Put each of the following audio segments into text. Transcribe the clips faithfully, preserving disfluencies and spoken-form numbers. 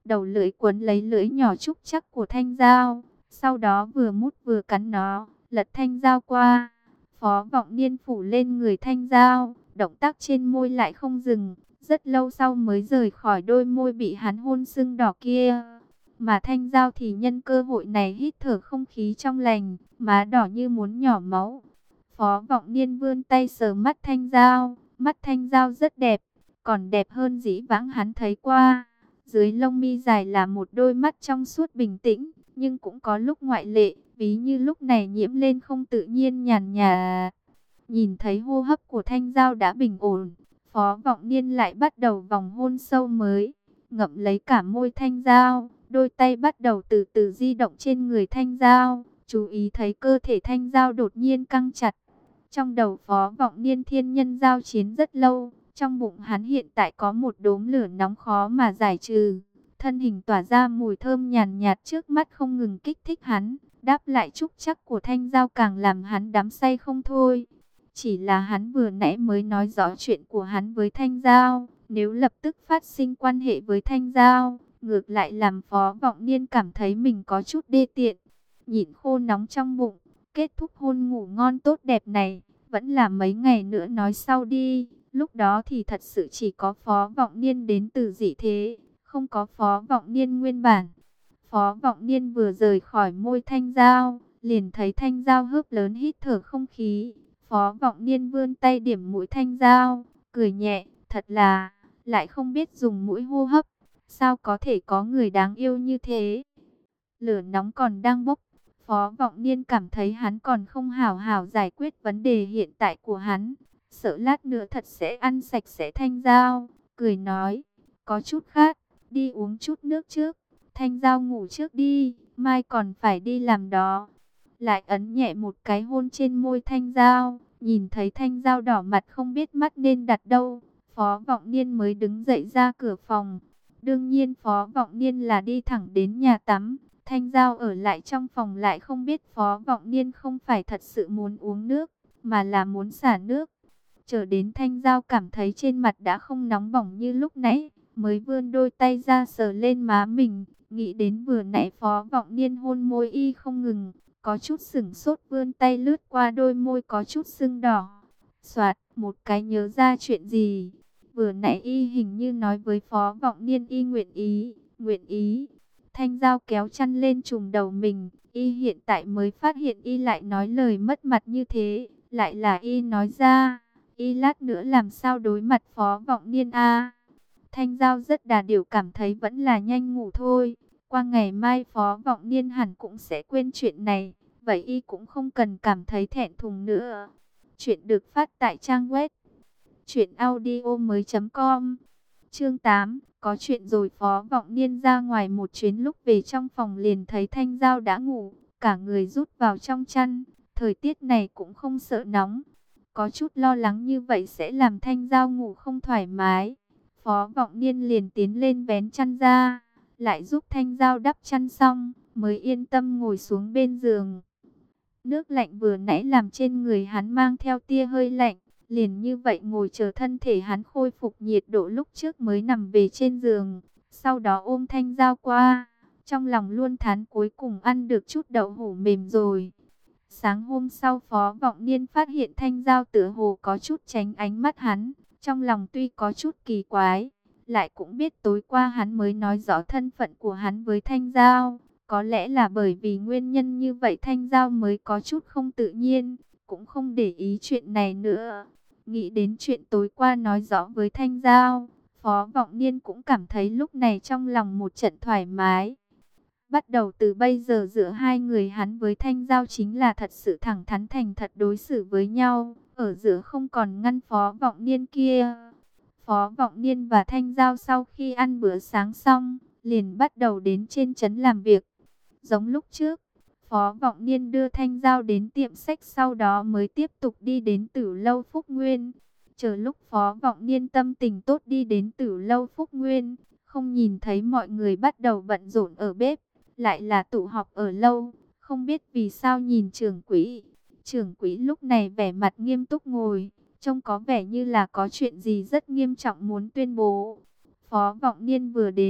đầu lưỡi cuốn lấy lưỡi nhỏ trúc chắc của thanh dao, sau đó vừa mút vừa cắn nó, lật thanh dao qua. Phó Vọng Niên phủ lên người thanh dao, động tác trên môi lại không dừng, rất lâu sau mới rời khỏi đôi môi bị hắn hôn sưng đỏ kia. Mà thanh dao thì nhân cơ hội này hít thở không khí trong lành, má đỏ như muốn nhỏ máu. Phó Vọng Niên vươn tay sờ mắt thanh dao, mắt thanh dao rất đẹp, còn đẹp hơn dĩ vãng hắn thấy qua. Dưới lông mi dài là một đôi mắt trong suốt bình tĩnh, nhưng cũng có lúc ngoại lệ, ví như lúc này nhiễm lên không tự nhiên nhàn nhạt. Nhìn thấy hô hấp của thanh dao đã bình ổn, Phó Vọng Niên lại bắt đầu vòng hôn sâu mới, ngậm lấy cả môi thanh dao, đôi tay bắt đầu từ từ di động trên người thanh dao, chú ý thấy cơ thể thanh dao đột nhiên căng chặt. Trong đầu Phó Vọng Niên thiên nhân giao chiến rất lâu, trong bụng hắn hiện tại có một đốm lửa nóng khó mà giải trừ. Thân hình tỏa ra mùi thơm nhàn nhạt trước mắt không ngừng kích thích hắn, đáp lại trúc chắc của thanh dao càng làm hắn đắm say không thôi. Chỉ là hắn vừa nãy mới nói rõ chuyện của hắn với thanh dao, nếu lập tức phát sinh quan hệ với thanh dao, ngược lại làm Phó Vọng Niên cảm thấy mình có chút đê tiện. Nhịn khô nóng trong bụng, kết thúc hôn ngủ ngon tốt đẹp này, vẫn là mấy ngày nữa nói sau đi. Lúc đó thì thật sự chỉ có Phó Vọng Niên đến từ dị thế, không có Phó Vọng Niên nguyên bản. Phó Vọng Niên vừa rời khỏi môi thanh dao, liền thấy thanh dao hớp lớn hít thở không khí. Phó Vọng Niên vươn tay điểm mũi thanh dao, cười nhẹ, thật là, lại không biết dùng mũi hô hấp. Sao có thể có người đáng yêu như thế? Lửa nóng còn đang bốc. Phó Vọng Niên cảm thấy hắn còn không hảo hảo giải quyết vấn đề hiện tại của hắn. Sợ lát nữa thật sẽ ăn sạch sẽ thanh dao. Cười nói, có chút khát, đi uống chút nước trước. Thanh dao ngủ trước đi, mai còn phải đi làm đó. Lại ấn nhẹ một cái hôn trên môi thanh dao. Nhìn thấy thanh dao đỏ mặt không biết mắt nên đặt đâu. Phó Vọng Niên mới đứng dậy ra cửa phòng. Đương nhiên Phó Vọng Niên là đi thẳng đến nhà tắm. Thanh dao ở lại trong phòng lại không biết Phó Vọng Niên không phải thật sự muốn uống nước, mà là muốn xả nước. Chờ đến thanh dao cảm thấy trên mặt đã không nóng bỏng như lúc nãy, mới vươn đôi tay ra sờ lên má mình, nghĩ đến vừa nãy Phó Vọng Niên hôn môi y không ngừng, có chút sửng sốt vươn tay lướt qua đôi môi có chút sưng đỏ. Soạt, một cái nhớ ra chuyện gì. Vừa nãy y hình như nói với Phó Vọng Niên y nguyện ý, nguyện ý. Thanh dao kéo chăn lên trùm đầu mình, y hiện tại mới phát hiện y lại nói lời mất mặt như thế, lại là y nói ra, y lát nữa làm sao đối mặt Phó Vọng Niên a. Thanh dao rất đà điểu cảm thấy vẫn là nhanh ngủ thôi, qua ngày mai Phó Vọng Niên hẳn cũng sẽ quên chuyện này, vậy y cũng không cần cảm thấy thẹn thùng nữa. Chuyện được phát tại trang web truyện audio mới chấm com. Chương tám, có chuyện rồi. Phó Vọng Niên ra ngoài một chuyến, lúc về trong phòng liền thấy thanh dao đã ngủ, cả người rút vào trong chăn, thời tiết này cũng không sợ nóng. Có chút lo lắng như vậy sẽ làm thanh dao ngủ không thoải mái. Phó Vọng Niên liền tiến lên vén chăn ra, lại giúp thanh dao đắp chăn xong, mới yên tâm ngồi xuống bên giường. Nước lạnh vừa nãy làm trên người hắn mang theo tia hơi lạnh, liền như vậy ngồi chờ thân thể hắn khôi phục nhiệt độ lúc trước mới nằm về trên giường. Sau đó ôm thanh dao qua, trong lòng luôn thán cuối cùng ăn được chút đậu hũ mềm rồi. Sáng hôm sau Phó Vọng Niên phát hiện thanh dao tựa hồ có chút tránh ánh mắt hắn, trong lòng tuy có chút kỳ quái, lại cũng biết tối qua hắn mới nói rõ thân phận của hắn với thanh dao. Có lẽ là bởi vì nguyên nhân như vậy thanh dao mới có chút không tự nhiên, cũng không để ý chuyện này nữa. Nghĩ đến chuyện tối qua nói rõ với thanh dao, Phó Vọng Niên cũng cảm thấy lúc này trong lòng một trận thoải mái. Bắt đầu từ bây giờ giữa hai người hắn với thanh dao chính là thật sự thẳng thắn thành thật đối xử với nhau, ở giữa không còn ngăn Phó Vọng Niên kia. Phó Vọng Niên và thanh dao sau khi ăn bữa sáng xong, liền bắt đầu đến trên trấn làm việc. Giống lúc trước, Phó Vọng Niên đưa thanh dao đến tiệm sách, sau đó mới tiếp tục đi đến Tử lâu Phúc Nguyên. Chờ lúc Phó Vọng Niên tâm tình tốt đi đến Tử lâu Phúc Nguyên, không nhìn thấy mọi người bắt đầu bận rộn ở bếp, lại là tụ họp ở lâu, không biết vì sao nhìn trưởng quỹ. Trưởng quỹ lúc này vẻ mặt nghiêm túc ngồi, trông có vẻ như là có chuyện gì rất nghiêm trọng muốn tuyên bố. Phó Vọng Niên vừa đến,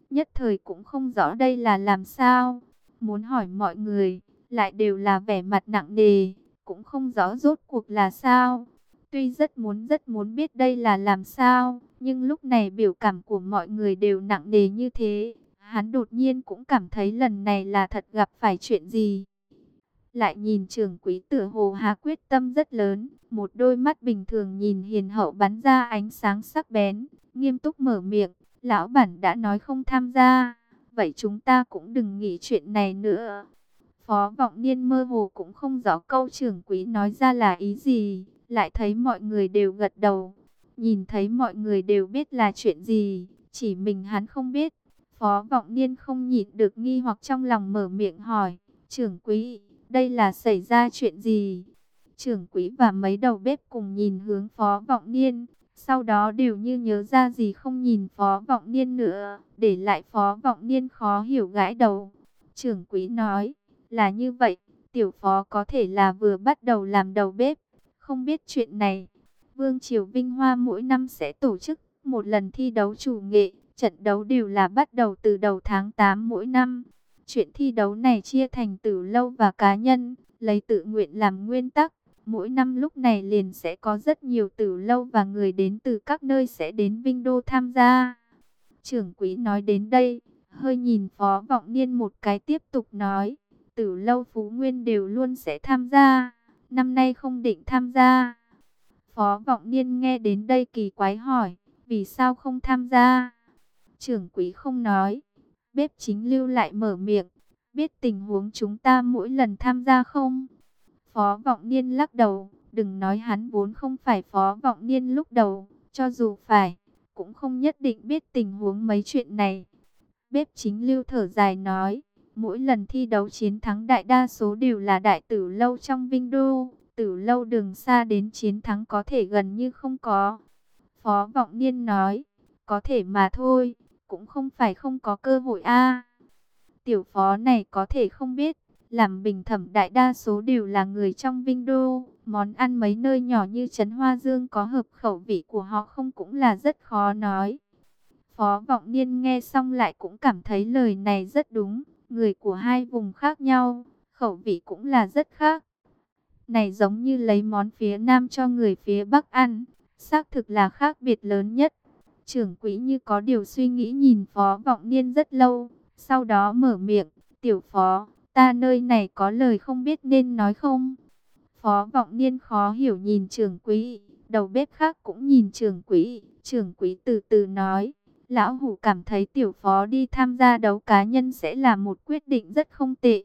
nhất thời cũng không rõ đây là làm sao. Muốn hỏi mọi người, lại đều là vẻ mặt nặng nề, cũng không rõ rốt cuộc là sao. Tuy rất muốn rất muốn biết đây là làm sao, nhưng lúc này biểu cảm của mọi người đều nặng nề như thế. Hắn đột nhiên cũng cảm thấy lần này là thật gặp phải chuyện gì. Lại nhìn trưởng quý tựa hồ hà quyết tâm rất lớn, một đôi mắt bình thường nhìn hiền hậu bắn ra ánh sáng sắc bén, nghiêm túc mở miệng, lão bản đã nói không tham gia, vậy chúng ta cũng đừng nghĩ chuyện này nữa. Phó Vọng Niên mơ hồ cũng không rõ câu trưởng quý nói ra là ý gì, lại thấy mọi người đều gật đầu, nhìn thấy mọi người đều biết là chuyện gì, chỉ mình hắn không biết. Phó Vọng Niên không nhịn được nghi hoặc trong lòng mở miệng hỏi, trưởng quý, đây là xảy ra chuyện gì? Trưởng quý và mấy đầu bếp cùng nhìn hướng Phó Vọng Niên, sau đó đều như nhớ ra gì không nhìn Phó Vọng Niên nữa, để lại Phó Vọng Niên khó hiểu gãi đầu. Trưởng quý nói, là như vậy, tiểu phó có thể là vừa bắt đầu làm đầu bếp, không biết chuyện này. Vương triều Vinh Hoa mỗi năm sẽ tổ chức một lần thi đấu chủ nghệ, trận đấu đều là bắt đầu từ đầu tháng tám mỗi năm. Chuyện thi đấu này chia thành tử lâu và cá nhân, lấy tự nguyện làm nguyên tắc. Mỗi năm lúc này liền sẽ có rất nhiều tử lâu và người đến từ các nơi sẽ đến Vinh Đô tham gia. Trưởng quý nói đến đây, hơi nhìn Phó Vọng Niên một cái tiếp tục nói, tử lâu Phú Nguyên đều luôn sẽ tham gia, năm nay không định tham gia. Phó Vọng Niên nghe đến đây kỳ quái hỏi, vì sao không tham gia? Trưởng quý không nói, bếp chính lưu lại mở miệng, biết tình huống chúng ta mỗi lần tham gia không? Phó Vọng Niên lắc đầu, đừng nói hắn vốn không phải Phó Vọng Niên lúc đầu, cho dù phải, cũng không nhất định biết tình huống mấy chuyện này. Bếp chính lưu thở dài nói, mỗi lần thi đấu chiến thắng đại đa số đều là đại tử lâu trong Vinh Đô, tử lâu đường xa đến chiến thắng có thể gần như không có. Phó Vọng Niên nói, có thể mà thôi, cũng không phải không có cơ hội a. Tiểu phó này có thể không biết, làm bình thẩm đại đa số đều là người trong Vinh Đô, món ăn mấy nơi nhỏ như Trấn Hoa Dương có hợp khẩu vị của họ không cũng là rất khó nói. Phó Vọng Niên nghe xong lại cũng cảm thấy lời này rất đúng, người của hai vùng khác nhau, khẩu vị cũng là rất khác. Này giống như lấy món phía Nam cho người phía Bắc ăn, xác thực là khác biệt lớn nhất. Trưởng quỹ như có điều suy nghĩ nhìn Phó Vọng Niên rất lâu, sau đó mở miệng, tiểu phó, ta nơi này có lời không biết nên nói không? Phó Vọng Niên khó hiểu nhìn trưởng quỹ, đầu bếp khác cũng nhìn trưởng quỹ, trưởng quỹ từ từ nói, lão hủ cảm thấy tiểu phó đi tham gia đấu cá nhân sẽ là một quyết định rất không tệ.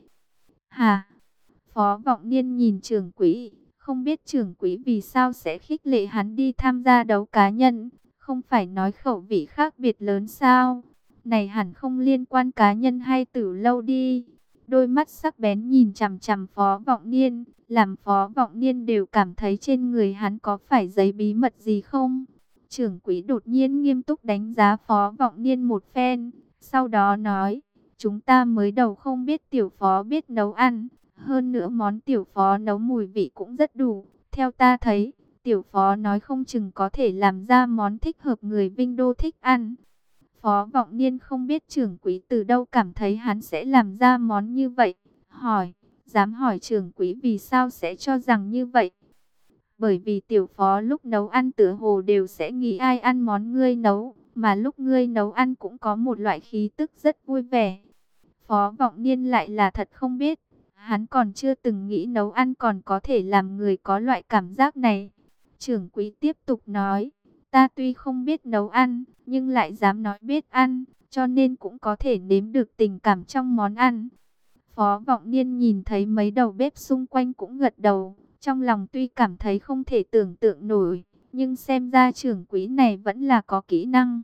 Hà, Phó Vọng Niên nhìn trưởng quỹ, không biết trưởng quỹ vì sao sẽ khích lệ hắn đi tham gia đấu cá nhân, không phải nói khẩu vị khác biệt lớn sao? Này hẳn không liên quan cá nhân hay tử lâu đi. Đôi mắt sắc bén nhìn chằm chằm Phó Vọng Niên, làm Phó Vọng Niên đều cảm thấy trên người hắn có phải giấy bí mật gì không? Trưởng quỹ đột nhiên nghiêm túc đánh giá Phó Vọng Niên một phen, sau đó nói, chúng ta mới đầu không biết tiểu phó biết nấu ăn, hơn nữa món tiểu phó nấu mùi vị cũng rất đủ. Theo ta thấy, tiểu phó nói không chừng có thể làm ra món thích hợp người Vinh Đô thích ăn. Phó Vọng Niên không biết trưởng quỹ từ đâu cảm thấy hắn sẽ làm ra món như vậy. Hỏi, dám hỏi trưởng quỹ vì sao sẽ cho rằng như vậy? Bởi vì tiểu phó lúc nấu ăn tựa hồ đều sẽ nghĩ ai ăn món ngươi nấu, mà lúc ngươi nấu ăn cũng có một loại khí tức rất vui vẻ. Phó Vọng Niên lại là thật không biết, hắn còn chưa từng nghĩ nấu ăn còn có thể làm người có loại cảm giác này. Trưởng quỹ tiếp tục nói, ta tuy không biết nấu ăn, nhưng lại dám nói biết ăn, cho nên cũng có thể nếm được tình cảm trong món ăn. Phó Vọng Niên nhìn thấy mấy đầu bếp xung quanh cũng gật đầu, trong lòng tuy cảm thấy không thể tưởng tượng nổi, nhưng xem ra trưởng quỹ này vẫn là có kỹ năng.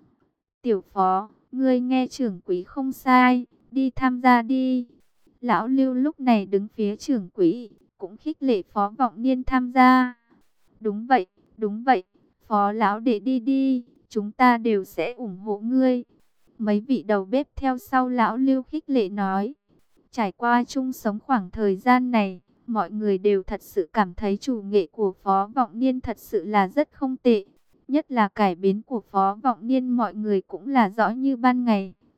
Tiểu phó, ngươi nghe trưởng quỹ không sai, đi tham gia đi. Lão Lưu lúc này đứng phía trưởng quỹ, cũng khích lệ Phó Vọng Niên tham gia. Đúng vậy, đúng vậy, Phó lão đệ đi đi, chúng ta đều sẽ ủng hộ ngươi. Mấy vị đầu bếp theo sau lão Lưu khích lệ nói. Trải qua chung sống khoảng thời gian này, mọi người đều thật sự cảm thấy chủ nghệ của Phó Vọng Niên thật sự là rất không tệ. Nhất là cải biến của Phó Vọng Niên mọi người cũng là rõ như ban ngày.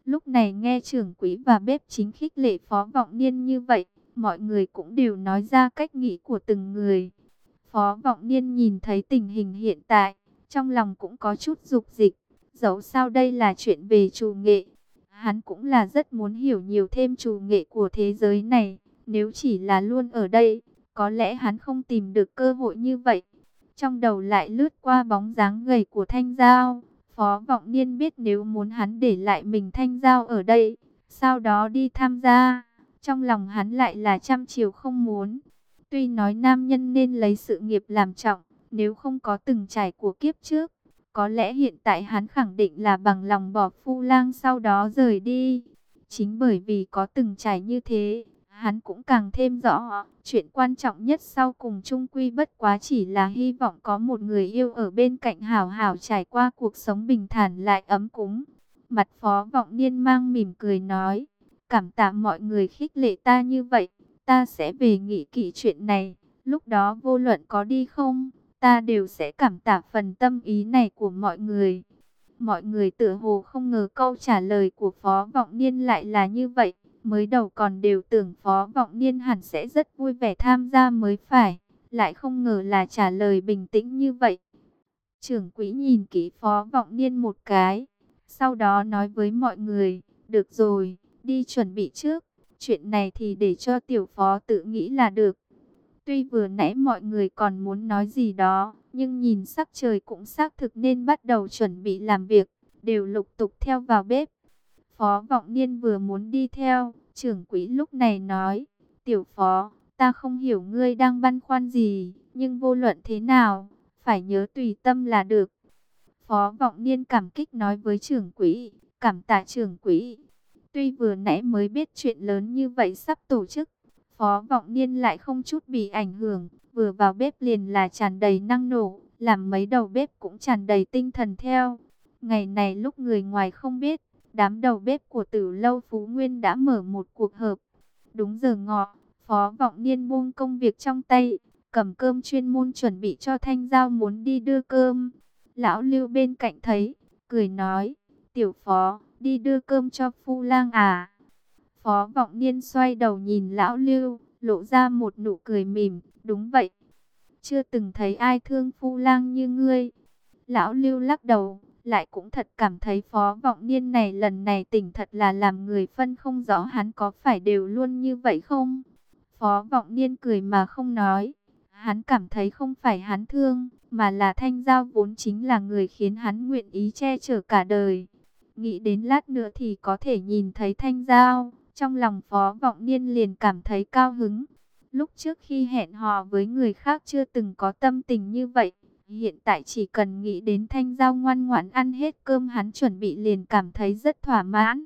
Lúc này nghe trưởng quỹ và bếp chính khích lệ Phó Vọng Niên như vậy, mọi người cũng đều nói ra cách nghĩ của từng người. Phó Vọng Niên nhìn thấy tình hình hiện tại, trong lòng cũng có chút dục dịch, dẫu sao đây là chuyện về trù nghệ. Hắn cũng là rất muốn hiểu nhiều thêm trù nghệ của thế giới này, nếu chỉ là luôn ở đây, có lẽ hắn không tìm được cơ hội như vậy. Trong đầu lại lướt qua bóng dáng gầy của Thanh Giao. Phó Vọng Niên biết nếu muốn hắn để lại mình Thanh Giao ở đây, sau đó đi tham gia, trong lòng hắn lại là trăm chiều không muốn. Tuy nói nam nhân nên lấy sự nghiệp làm trọng, nếu không có từng trải của kiếp trước, có lẽ hiện tại hắn khẳng định là bằng lòng bỏ Phu Lang sau đó rời đi. Chính bởi vì có từng trải như thế, hắn cũng càng thêm rõ, chuyện quan trọng nhất sau cùng chung quy bất quá chỉ là hy vọng có một người yêu ở bên cạnh hảo hảo trải qua cuộc sống bình thản lại ấm cúng. Mặt Phó Vọng Niên mang mỉm cười nói, cảm tạ mọi người khích lệ ta như vậy, ta sẽ về nghĩ kỹ chuyện này, lúc đó vô luận có đi không, ta đều sẽ cảm tạ phần tâm ý này của mọi người. Mọi người tựa hồ không ngờ câu trả lời của Phó Vọng Niên lại là như vậy. Mới đầu còn đều tưởng Phó Vọng Niên hẳn sẽ rất vui vẻ tham gia mới phải, lại không ngờ là trả lời bình tĩnh như vậy. Trưởng quỹ nhìn kỹ Phó Vọng Niên một cái, sau đó nói với mọi người, được rồi, đi chuẩn bị trước, chuyện này thì để cho tiểu phó tự nghĩ là được. Tuy vừa nãy mọi người còn muốn nói gì đó, nhưng nhìn sắc trời cũng xác thực nên bắt đầu chuẩn bị làm việc, đều lục tục theo vào bếp. Phó Vọng Niên vừa muốn đi theo, trưởng quỹ lúc này nói, tiểu phó, ta không hiểu ngươi đang băn khoăn gì, nhưng vô luận thế nào, phải nhớ tùy tâm là được. Phó Vọng Niên cảm kích nói với trưởng quỹ, cảm tạ trưởng quỹ. Tuy vừa nãy mới biết chuyện lớn như vậy sắp tổ chức, Phó Vọng Niên lại không chút bị ảnh hưởng, vừa vào bếp liền là tràn đầy năng nổ, làm mấy đầu bếp cũng tràn đầy tinh thần theo. Ngày này lúc người ngoài không biết, đám đầu bếp của Tử Lâu Phú Nguyên đã mở một cuộc họp. Đúng giờ ngọ, Phó Vọng Niên buông công việc trong tay, cầm cơm chuyên môn chuẩn bị cho Thanh Giao muốn đi đưa cơm. Lão Lưu bên cạnh thấy, cười nói, tiểu phó, đi đưa cơm cho Phu Lang à? Phó Vọng Niên xoay đầu nhìn Lão Lưu, lộ ra một nụ cười mỉm, đúng vậy. Chưa từng thấy ai thương Phu Lang như ngươi. Lão Lưu lắc đầu, lại cũng thật cảm thấy Phó Vọng Niên này lần này tỉnh thật là làm người phân không rõ hắn có phải đều luôn như vậy không. Phó Vọng Niên cười mà không nói. Hắn cảm thấy không phải hắn thương, mà là Thanh Giao vốn chính là người khiến hắn nguyện ý che chở cả đời. Nghĩ đến lát nữa thì có thể nhìn thấy Thanh Giao, trong lòng Phó Vọng Niên liền cảm thấy cao hứng. Lúc trước khi hẹn hò với người khác chưa từng có tâm tình như vậy. Hiện tại chỉ cần nghĩ đến Thanh Giao ngoan ngoãn ăn hết cơm hắn chuẩn bị liền cảm thấy rất thỏa mãn.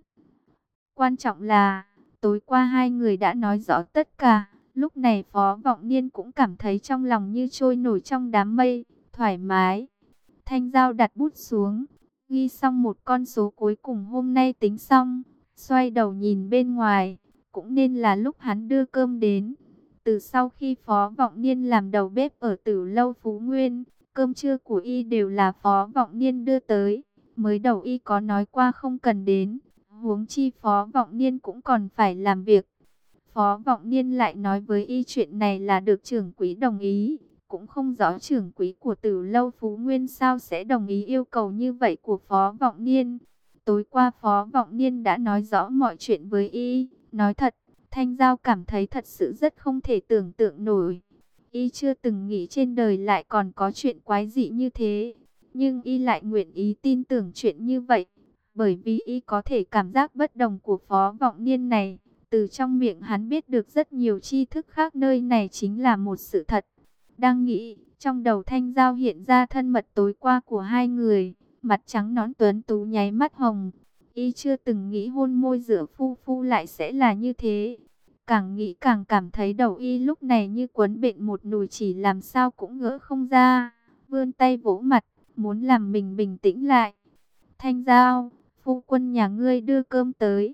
Quan trọng là, tối qua hai người đã nói rõ tất cả. Lúc này Phó Vọng Niên cũng cảm thấy trong lòng như trôi nổi trong đám mây, thoải mái. Thanh Giao đặt bút xuống, ghi xong một con số cuối cùng hôm nay tính xong, xoay đầu nhìn bên ngoài, cũng nên là lúc hắn đưa cơm đến. Từ sau khi Phó Vọng Niên làm đầu bếp ở Tử Lâu Phú Nguyên, cơm trưa của y đều là Phó Vọng Niên đưa tới. Mới đầu y có nói qua không cần đến, huống chi Phó Vọng Niên cũng còn phải làm việc. Phó Vọng Niên lại nói với y chuyện này là được trưởng quỹ đồng ý. Cũng không rõ trưởng quỹ của Tử Lâu Phú Nguyên sao sẽ đồng ý yêu cầu như vậy của Phó Vọng Niên. Tối qua Phó Vọng Niên đã nói rõ mọi chuyện với y. Nói thật, Thanh Giao cảm thấy thật sự rất không thể tưởng tượng nổi. Y chưa từng nghĩ trên đời lại còn có chuyện quái dị như thế. Nhưng y lại nguyện ý tin tưởng chuyện như vậy. Bởi vì y có thể cảm giác bất đồng của Phó Vọng Niên này. Từ trong miệng hắn biết được rất nhiều tri thức khác, nơi này chính là một sự thật. Đang nghĩ, trong đầu Thanh Giao hiện ra thân mật tối qua của hai người. Mặt trắng nõn tuấn tú nháy mắt hồng. Y chưa từng nghĩ hôn môi giữa phu phu lại sẽ là như thế. Càng nghĩ càng cảm thấy đầu y lúc này như quấn bệnh một nùi chỉ làm sao cũng gỡ không ra. Vươn tay vỗ mặt, muốn làm mình bình tĩnh lại. Thanh Giao, phu quân nhà ngươi đưa cơm tới.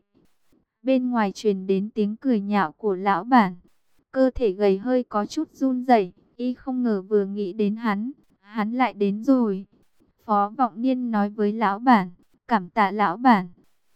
Bên ngoài truyền đến tiếng cười nhạo của lão bản. Cơ thể gầy hơi có chút run rẩy, y không ngờ vừa nghĩ đến hắn, hắn lại đến rồi. Phó Vọng Niên nói với lão bản, cảm tạ lão bản.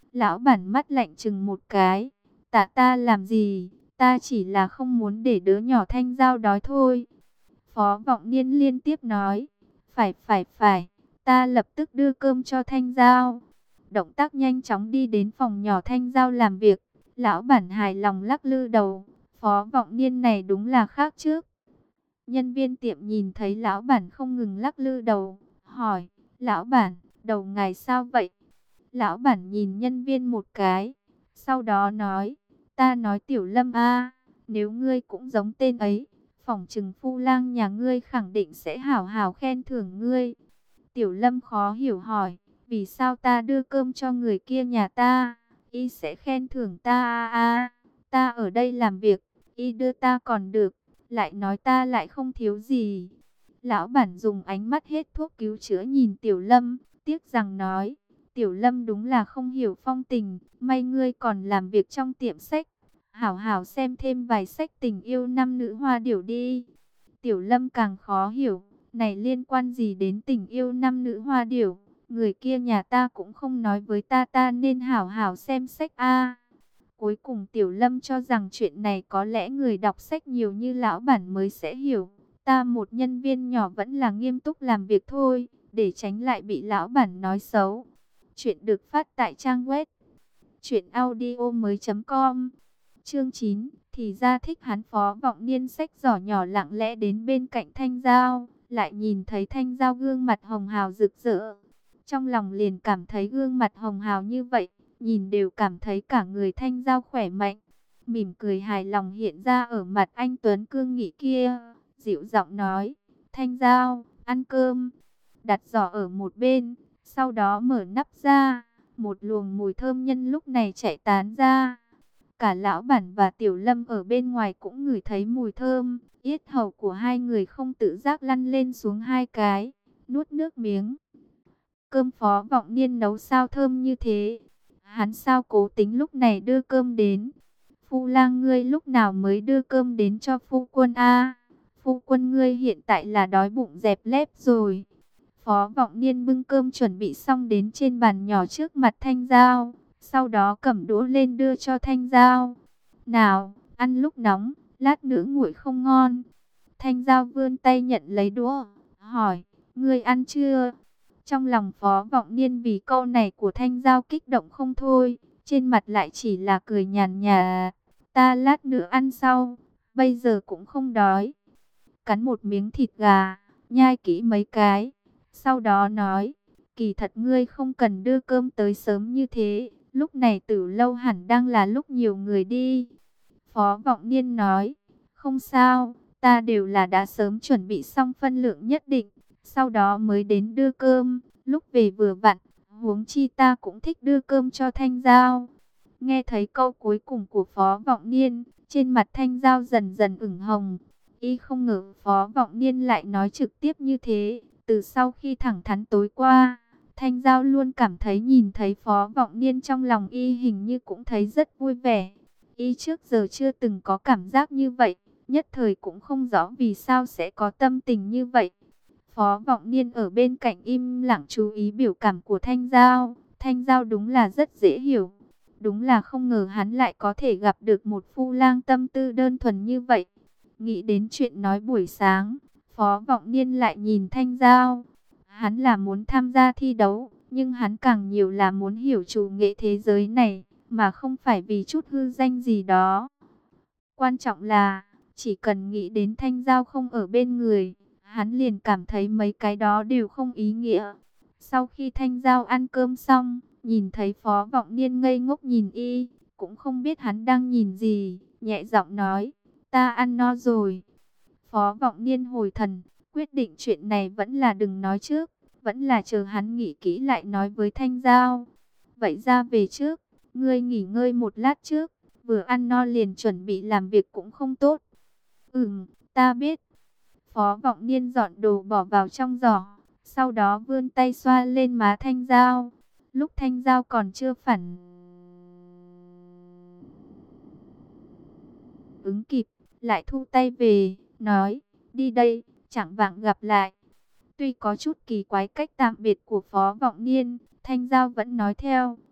Lão bản mắt lạnh chừng một cái. Tạ ta làm gì? Ta chỉ là không muốn để đứa nhỏ Thanh Giao đói thôi. Phó Vọng Niên liên tiếp nói. Phải phải phải. Ta lập tức đưa cơm cho Thanh Giao. Động tác nhanh chóng đi đến phòng nhỏ Thanh Giao làm việc. Lão bản hài lòng lắc lư đầu. Phó Vọng Niên này đúng là khác trước. Nhân viên tiệm nhìn thấy lão bản không ngừng lắc lư đầu. Hỏi. Lão bản, đầu ngài sao vậy? Lão bản nhìn nhân viên một cái. Sau đó nói. Ta nói Tiểu Lâm a, nếu ngươi cũng giống tên ấy, phỏng chừng Phu Lang nhà ngươi khẳng định sẽ hảo hảo khen thưởng ngươi. Tiểu Lâm khó hiểu hỏi, vì sao ta đưa cơm cho người kia nhà ta, y sẽ khen thưởng ta a a, ta ở đây làm việc, y đưa ta còn được, lại nói ta lại không thiếu gì. Lão bản dùng ánh mắt hết thuốc cứu chữa nhìn Tiểu Lâm, tiếc rằng nói, Tiểu Lâm đúng là không hiểu phong tình, may ngươi còn làm việc trong tiệm sách. Hảo hảo xem thêm vài sách tình yêu năm nữ hoa điểu đi. Tiểu Lâm càng khó hiểu, này liên quan gì đến tình yêu năm nữ hoa điểu? Người kia nhà ta cũng không nói với ta, ta nên hảo hảo xem sách a. Cuối cùng Tiểu Lâm cho rằng chuyện này có lẽ người đọc sách nhiều như lão bản mới sẽ hiểu. Ta một nhân viên nhỏ vẫn là nghiêm túc làm việc thôi, để tránh lại bị lão bản nói xấu. Chuyện được phát tại trang web truyện audio mới chấm com. Chương chín, thì ra thích hắn. Phó Vọng Niên xách giỏ nhỏ lặng lẽ đến bên cạnh Thanh Giao, lại nhìn thấy Thanh Giao gương mặt hồng hào rực rỡ. Trong lòng liền cảm thấy gương mặt hồng hào như vậy, nhìn đều cảm thấy cả người Thanh Giao khỏe mạnh. Mỉm cười hài lòng hiện ra ở mặt anh tuấn cương nghị kia, dịu giọng nói, Thanh Giao, ăn cơm. Đặt giỏ ở một bên, sau đó mở nắp ra, một luồng mùi thơm nhân lúc này chạy tán ra. Cả lão bản và Tiểu Lâm ở bên ngoài cũng ngửi thấy mùi thơm, yết hầu của hai người không tự giác lăn lên xuống hai cái, nuốt nước miếng. Cơm Phó Vọng Niên nấu sao thơm như thế? Hắn sao cố tính lúc này đưa cơm đến? Phu Lang ngươi lúc nào mới đưa cơm đến cho phu quân a? Phu quân ngươi hiện tại là đói bụng dẹp lép rồi. Phó Vọng Niên bưng cơm chuẩn bị xong đến trên bàn nhỏ trước mặt Thanh Giao. Sau đó cầm đũa lên đưa cho Thanh Giao. Nào, ăn lúc nóng, lát nữa nguội không ngon. Thanh Giao vươn tay nhận lấy đũa, hỏi, ngươi ăn chưa? Trong lòng Phó Vọng Niên vì câu này của Thanh Giao kích động không thôi, trên mặt lại chỉ là cười nhàn nhạt. Ta lát nữa ăn sau, bây giờ cũng không đói. Cắn một miếng thịt gà, nhai kỹ mấy cái, sau đó nói, kỳ thật ngươi không cần đưa cơm tới sớm như thế. Lúc này Tử Lâu hẳn đang là lúc nhiều người đi. Phó Vọng Niên nói, không sao, ta đều là đã sớm chuẩn bị xong phân lượng nhất định, sau đó mới đến đưa cơm, lúc về vừa vặn, huống chi ta cũng thích đưa cơm cho Thanh Giao. Nghe thấy câu cuối cùng của Phó Vọng Niên, trên mặt Thanh Giao dần dần ửng hồng. Y không ngờ Phó Vọng Niên lại nói trực tiếp như thế, từ sau khi thẳng thắn tối qua. Thanh Giao luôn cảm thấy nhìn thấy Phó Vọng Niên trong lòng y hình như cũng thấy rất vui vẻ. Y trước giờ chưa từng có cảm giác như vậy, nhất thời cũng không rõ vì sao sẽ có tâm tình như vậy. Phó Vọng Niên ở bên cạnh im lặng chú ý biểu cảm của Thanh Giao. Thanh Giao đúng là rất dễ hiểu. Đúng là không ngờ hắn lại có thể gặp được một phu lang tâm tư đơn thuần như vậy. Nghĩ đến chuyện nói buổi sáng, Phó Vọng Niên lại nhìn Thanh Giao. Hắn là muốn tham gia thi đấu, nhưng hắn càng nhiều là muốn hiểu chủ nghệ thế giới này, mà không phải vì chút hư danh gì đó. Quan trọng là, chỉ cần nghĩ đến Thanh Giao không ở bên người, hắn liền cảm thấy mấy cái đó đều không ý nghĩa. Sau khi Thanh Giao ăn cơm xong, nhìn thấy Phó Vọng Niên ngây ngốc nhìn y, cũng không biết hắn đang nhìn gì, nhẹ giọng nói, ta ăn no rồi. Phó Vọng Niên hồi thần, quyết định chuyện này vẫn là đừng nói trước, vẫn là chờ hắn nghĩ kỹ lại nói với Thanh Giao. Vậy ra về trước, ngươi nghỉ ngơi một lát trước, vừa ăn no liền chuẩn bị làm việc cũng không tốt. Ừm, ta biết. Phó Vọng Niên dọn đồ bỏ vào trong giỏ, sau đó vươn tay xoa lên má Thanh Giao. Lúc Thanh Giao còn chưa phản ứng kịp, lại thu tay về, nói, đi đây, chẳng vạng gặp lại. Tuy có chút kỳ quái cách tạm biệt của Phó Vọng Niên, Thanh Giao vẫn nói theo,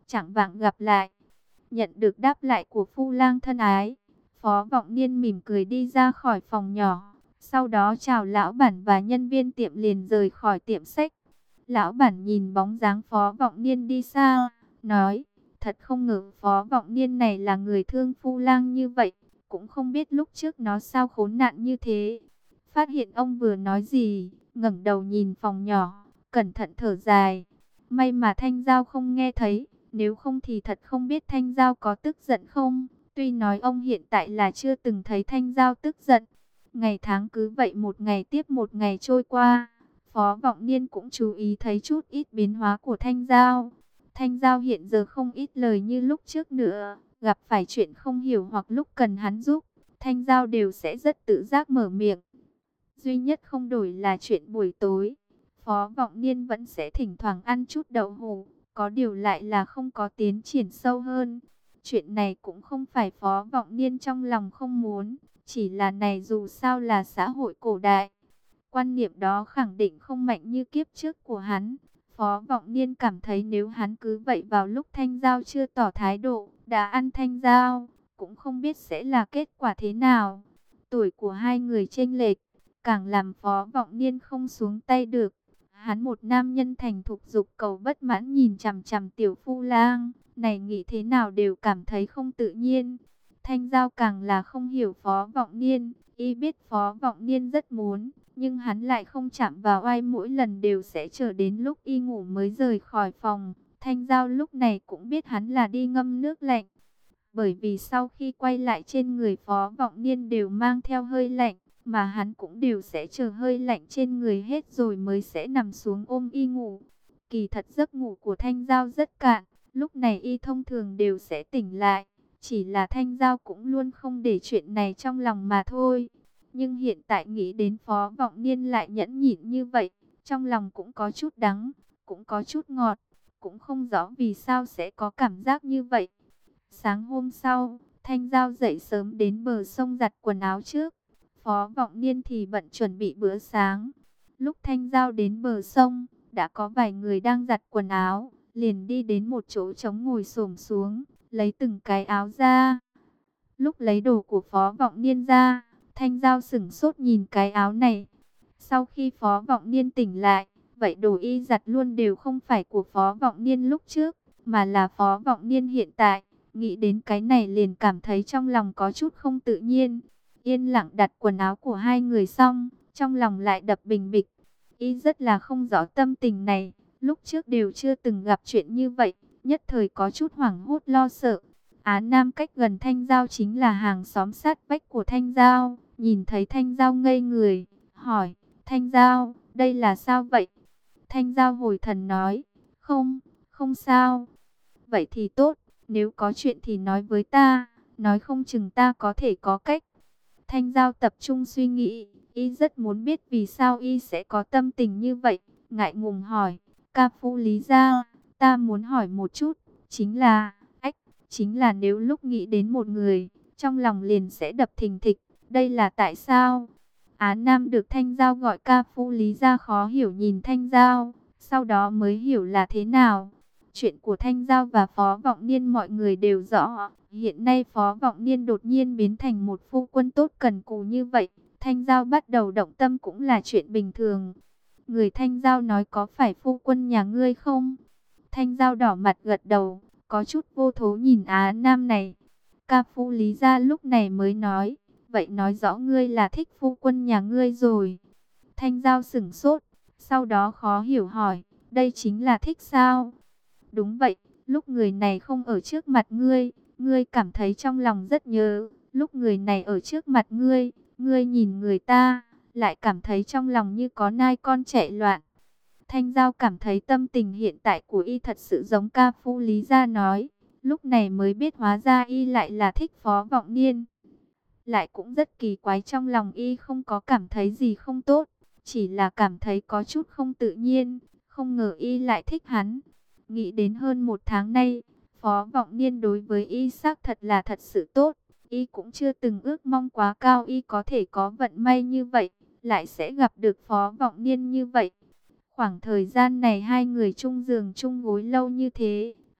Chạng vạng gặp lại. Nhận được đáp lại của Phu Lang thân ái, Phó Vọng Niên mỉm cười đi ra khỏi phòng nhỏ. Sau đó chào lão bản và nhân viên tiệm liền rời khỏi tiệm sách. Lão bản nhìn bóng dáng Phó Vọng Niên đi xa, nói, thật không ngờ Phó Vọng Niên này là người thương Phu Lang như vậy. Cũng không biết lúc trước nó sao khốn nạn như thế. Phát hiện ông vừa nói gì, ngẩng đầu nhìn phòng nhỏ, cẩn thận thở dài. May mà Thanh Giao không nghe thấy, nếu không thì thật không biết Thanh Giao có tức giận không. Tuy nói ông hiện tại là chưa từng thấy Thanh Giao tức giận. Ngày tháng cứ vậy một ngày tiếp một ngày trôi qua. Phó Vọng Niên cũng chú ý thấy chút ít biến hóa của Thanh Giao. Thanh Giao hiện giờ không ít lời như lúc trước nữa. Gặp phải chuyện không hiểu hoặc lúc cần hắn giúp, Thanh Giao đều sẽ rất tự giác mở miệng. Duy nhất không đổi là chuyện buổi tối. Phó Vọng Niên vẫn sẽ thỉnh thoảng ăn chút đậu hũ, có điều lại là không có tiến triển sâu hơn. Chuyện này cũng không phải Phó Vọng Niên trong lòng không muốn, chỉ là này dù sao là xã hội cổ đại. Quan niệm đó khẳng định không mạnh như kiếp trước của hắn. Phó Vọng Niên cảm thấy nếu hắn cứ vậy vào lúc Thanh Giao chưa tỏ thái độ, đã ăn Thanh Giao, cũng không biết sẽ là kết quả thế nào. Tuổi của hai người chênh lệch, càng làm Phó Vọng Niên không xuống tay được. Hắn một nam nhân thành thục dục cầu bất mãn nhìn chằm chằm tiểu Phu Lang, này nghĩ thế nào đều cảm thấy không tự nhiên. Thanh Giao càng là không hiểu Phó Vọng Niên, y biết Phó Vọng Niên rất muốn, nhưng hắn lại không chạm vào ai, mỗi lần đều sẽ chờ đến lúc y ngủ mới rời khỏi phòng. Thanh Giao lúc này cũng biết hắn là đi ngâm nước lạnh, bởi vì sau khi quay lại trên người Phó Vọng Niên đều mang theo hơi lạnh, mà hắn cũng đều sẽ chờ hơi lạnh trên người hết rồi mới sẽ nằm xuống ôm y ngủ. Kỳ thật giấc ngủ của Thanh Giao rất cạn, lúc này y thông thường đều sẽ tỉnh lại, chỉ là Thanh Giao cũng luôn không để chuyện này trong lòng mà thôi. Nhưng hiện tại nghĩ đến Phó Vọng Niên lại nhẫn nhịn như vậy, trong lòng cũng có chút đắng, cũng có chút ngọt, cũng không rõ vì sao sẽ có cảm giác như vậy. Sáng hôm sau, Thanh Giao dậy sớm đến bờ sông giặt quần áo trước. Phó Vọng Niên thì bận chuẩn bị bữa sáng. Lúc Thanh Giao đến bờ sông, đã có vài người đang giặt quần áo, liền đi đến một chỗ trống ngồi xổm xuống, lấy từng cái áo ra. Lúc lấy đồ của Phó Vọng Niên ra, Thanh Giao sửng sốt nhìn cái áo này. Sau khi Phó Vọng Niên tỉnh lại, vậy đồ y giặt luôn đều không phải của Phó Vọng Niên lúc trước, mà là Phó Vọng Niên hiện tại. Nghĩ đến cái này liền cảm thấy trong lòng có chút không tự nhiên. Yên lặng đặt quần áo của hai người xong, trong lòng lại đập bình bịch. Y rất là không rõ tâm tình này, lúc trước đều chưa từng gặp chuyện như vậy, nhất thời có chút hoảng hốt lo sợ. Á Nam cách gần Thanh Giao chính là hàng xóm sát vách của Thanh Giao, nhìn thấy Thanh Giao ngây người, hỏi, Thanh Giao, đây là sao vậy? Thanh Giao hồi thần nói, không, không sao. Vậy thì tốt, nếu có chuyện thì nói với ta, nói không chừng ta có thể có cách. Thanh Giao tập trung suy nghĩ, y rất muốn biết vì sao y sẽ có tâm tình như vậy, ngại ngùng hỏi, ca phu Lý gia, ta muốn hỏi một chút, chính là, ách, chính là nếu lúc nghĩ đến một người, trong lòng liền sẽ đập thình thịch, đây là tại sao? Á Nam được Thanh Giao gọi ca phu Lý gia khó hiểu nhìn Thanh Giao, sau đó mới hiểu là thế nào. Chuyện của Thanh Giao và Phó Vọng Niên mọi người đều rõ. Hiện nay Phó Vọng Niên đột nhiên biến thành một phu quân tốt cần cù như vậy. Thanh Giao bắt đầu động tâm cũng là chuyện bình thường. Người Thanh Giao nói có phải phu quân nhà ngươi không? Thanh Giao đỏ mặt gật đầu, có chút vô thố nhìn Á Nam này. Ca phu Lý gia lúc này mới nói, vậy nói rõ ngươi là thích phu quân nhà ngươi rồi. Thanh Giao sửng sốt, sau đó khó hiểu hỏi, đây chính là thích sao? Đúng vậy, lúc người này không ở trước mặt ngươi, ngươi cảm thấy trong lòng rất nhớ. Lúc người này ở trước mặt ngươi, ngươi nhìn người ta, lại cảm thấy trong lòng như có nai con chạy loạn. Thanh Giao cảm thấy tâm tình hiện tại của y thật sự giống ca phu Lý gia nói. Lúc này mới biết hóa ra y lại là thích Phó Vọng Niên. Lại cũng rất kỳ quái, trong lòng y không có cảm thấy gì không tốt, chỉ là cảm thấy có chút không tự nhiên, không ngờ y lại thích hắn. Nghĩ đến hơn một tháng nay, Phó Vọng Niên đối với y xác thật là thật sự tốt. Y cũng chưa từng ước mong quá cao y có thể có vận may như vậy, lại sẽ gặp được Phó Vọng Niên như vậy. Khoảng thời gian này hai người chung giường chung gối lâu như thế,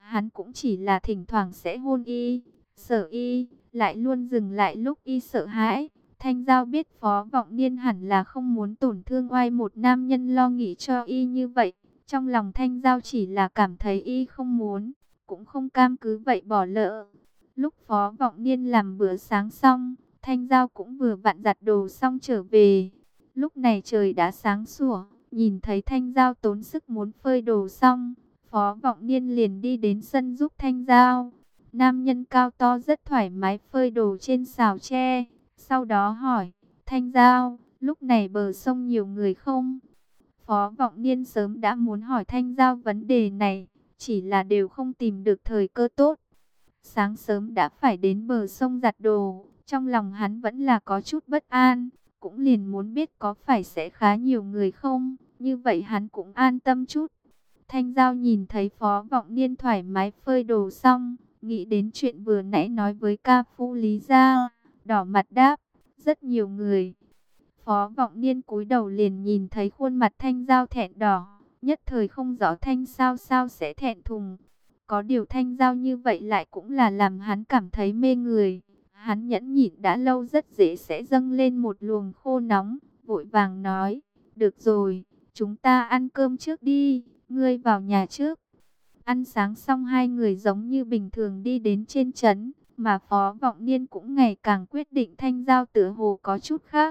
hắn cũng chỉ là thỉnh thoảng sẽ hôn y, sợ y, lại luôn dừng lại lúc y sợ hãi. Thanh Giao biết Phó Vọng Niên hẳn là không muốn tổn thương oai một nam nhân lo nghĩ cho y như vậy. Trong lòng Thanh Giao chỉ là cảm thấy y không muốn, cũng không cam cứ vậy bỏ lỡ. Lúc Phó Vọng Niên làm bữa sáng xong, Thanh Giao cũng vừa vặn giặt đồ xong trở về. Lúc này trời đã sáng sủa, nhìn thấy Thanh Giao tốn sức muốn phơi đồ xong, Phó Vọng Niên liền đi đến sân giúp Thanh Giao. Nam nhân cao to rất thoải mái phơi đồ trên xào tre. Sau đó hỏi, Thanh Giao, lúc này bờ sông nhiều người không? Phó Vọng Niên sớm đã muốn hỏi Thanh Giao vấn đề này, chỉ là đều không tìm được thời cơ tốt. Sáng sớm đã phải đến bờ sông giặt đồ, trong lòng hắn vẫn là có chút bất an, cũng liền muốn biết có phải sẽ khá nhiều người không, như vậy hắn cũng an tâm chút. Thanh Giao nhìn thấy Phó Vọng Niên thoải mái phơi đồ xong, nghĩ đến chuyện vừa nãy nói với ca phu Lý Gia, đỏ mặt đáp, rất nhiều người. Phó Vọng Niên cúi đầu liền nhìn thấy khuôn mặt Thanh Giao thẹn đỏ, nhất thời không rõ Thanh sao sao sẽ thẹn thùng. Có điều Thanh Giao như vậy lại cũng là làm hắn cảm thấy mê người. Hắn nhẫn nhịn đã lâu rất dễ sẽ dâng lên một luồng khô nóng, vội vàng nói, được rồi, chúng ta ăn cơm trước đi, ngươi vào nhà trước. Ăn sáng xong hai người giống như bình thường đi đến trên trấn, mà Phó Vọng Niên cũng ngày càng quyết định Thanh Giao tựa hồ có chút khác.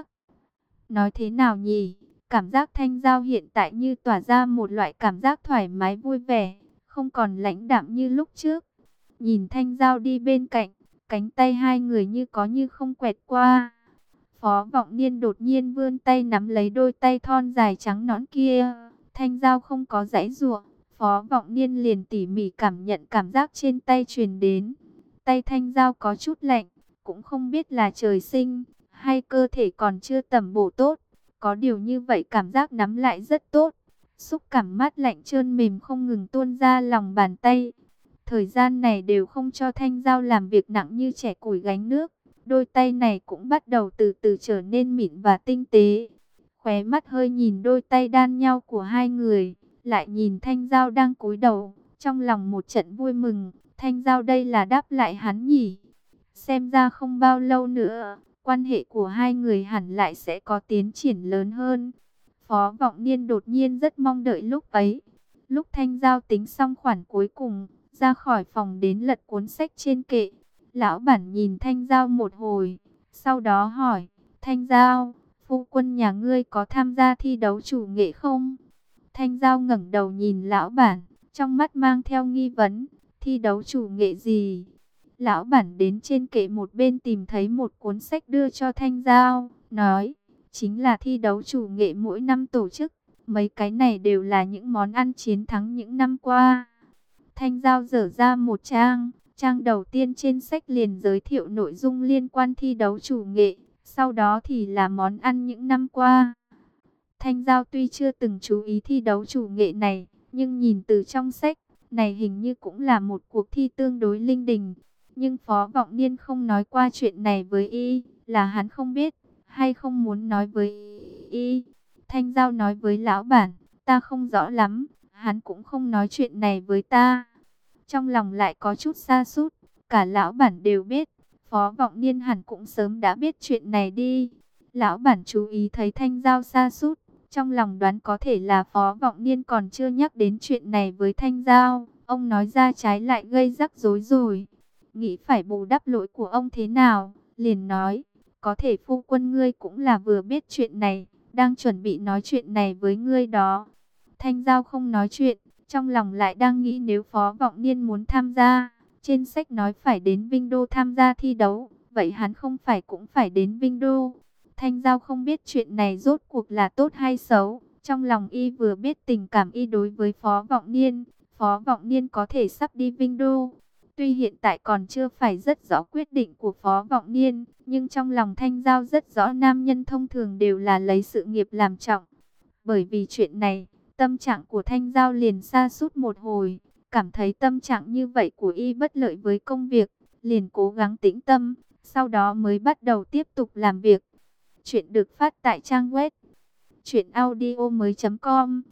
Nói thế nào nhỉ? Cảm giác Thanh Giao hiện tại như tỏa ra một loại cảm giác thoải mái vui vẻ, không còn lãnh đạm như lúc trước. Nhìn Thanh Giao đi bên cạnh, cánh tay hai người như có như không quẹt qua. Phó Vọng Niên đột nhiên vươn tay nắm lấy đôi tay thon dài trắng nõn kia. Thanh Giao không có giãy giụa, Phó Vọng Niên liền tỉ mỉ cảm nhận cảm giác trên tay truyền đến. Tay Thanh Giao có chút lạnh, cũng không biết là trời sinh hay cơ thể còn chưa tẩm bổ tốt. Có điều như vậy cảm giác nắm lại rất tốt. Xúc cảm mát lạnh trơn mềm không ngừng tuôn ra lòng bàn tay. Thời gian này đều không cho Thanh Giao làm việc nặng như trẻ củi gánh nước. Đôi tay này cũng bắt đầu từ từ trở nên mịn và tinh tế. Khóe mắt hơi nhìn đôi tay đan nhau của hai người, lại nhìn Thanh Giao đang cúi đầu, trong lòng một trận vui mừng. Thanh Giao đây là đáp lại hắn nhỉ? Xem ra không bao lâu nữa, quan hệ của hai người hẳn lại sẽ có tiến triển lớn hơn. Phó Vọng Niên đột nhiên rất mong đợi lúc ấy. Lúc Thanh Giao tính xong khoản cuối cùng, ra khỏi phòng đến lật cuốn sách trên kệ. Lão bản nhìn Thanh Giao một hồi, sau đó hỏi, Thanh Giao, phu quân nhà ngươi có tham gia thi đấu chủ nghệ không? Thanh Giao ngẩng đầu nhìn lão bản, trong mắt mang theo nghi vấn, thi đấu chủ nghệ gì? Lão bản đến trên kệ một bên tìm thấy một cuốn sách đưa cho Thanh Giao, nói, chính là thi đấu chủ nghệ mỗi năm tổ chức, mấy cái này đều là những món ăn chiến thắng những năm qua. Thanh Giao dở ra một trang, trang đầu tiên trên sách liền giới thiệu nội dung liên quan thi đấu chủ nghệ, sau đó thì là món ăn những năm qua. Thanh Giao tuy chưa từng chú ý thi đấu chủ nghệ này, nhưng nhìn từ trong sách, này hình như cũng là một cuộc thi tương đối linh đình. Nhưng Phó Vọng Niên không nói qua chuyện này với y, là hắn không biết, hay không muốn nói với y. Thanh Giao nói với lão bản, ta không rõ lắm, hắn cũng không nói chuyện này với ta. Trong lòng lại có chút sa sút, cả lão bản đều biết, Phó Vọng Niên hẳn cũng sớm đã biết chuyện này đi. Lão bản chú ý thấy Thanh Giao sa sút, trong lòng đoán có thể là Phó Vọng Niên còn chưa nhắc đến chuyện này với Thanh Giao, ông nói ra trái lại gây rắc rối rồi. Nghĩ phải bù đắp lỗi của ông thế nào, liền nói, có thể phu quân ngươi cũng là vừa biết chuyện này, đang chuẩn bị nói chuyện này với ngươi đó. Thanh Giao không nói chuyện, trong lòng lại đang nghĩ nếu Phó Vọng Niên muốn tham gia, trên sách nói phải đến Vinh Đô tham gia thi đấu, vậy hắn không phải cũng phải đến Vinh Đô. Thanh Giao không biết chuyện này rốt cuộc là tốt hay xấu, trong lòng y vừa biết tình cảm y đối với Phó Vọng Niên, Phó Vọng Niên có thể sắp đi Vinh Đô. Tuy hiện tại còn chưa phải rất rõ quyết định của Phó Vọng Niên, nhưng trong lòng Thanh Giao rất rõ nam nhân thông thường đều là lấy sự nghiệp làm trọng. Bởi vì chuyện này, tâm trạng của Thanh Giao liền sa sút một hồi, cảm thấy tâm trạng như vậy của y bất lợi với công việc, liền cố gắng tĩnh tâm, sau đó mới bắt đầu tiếp tục làm việc. Chuyện được phát tại trang web truyện audio mới chấm com.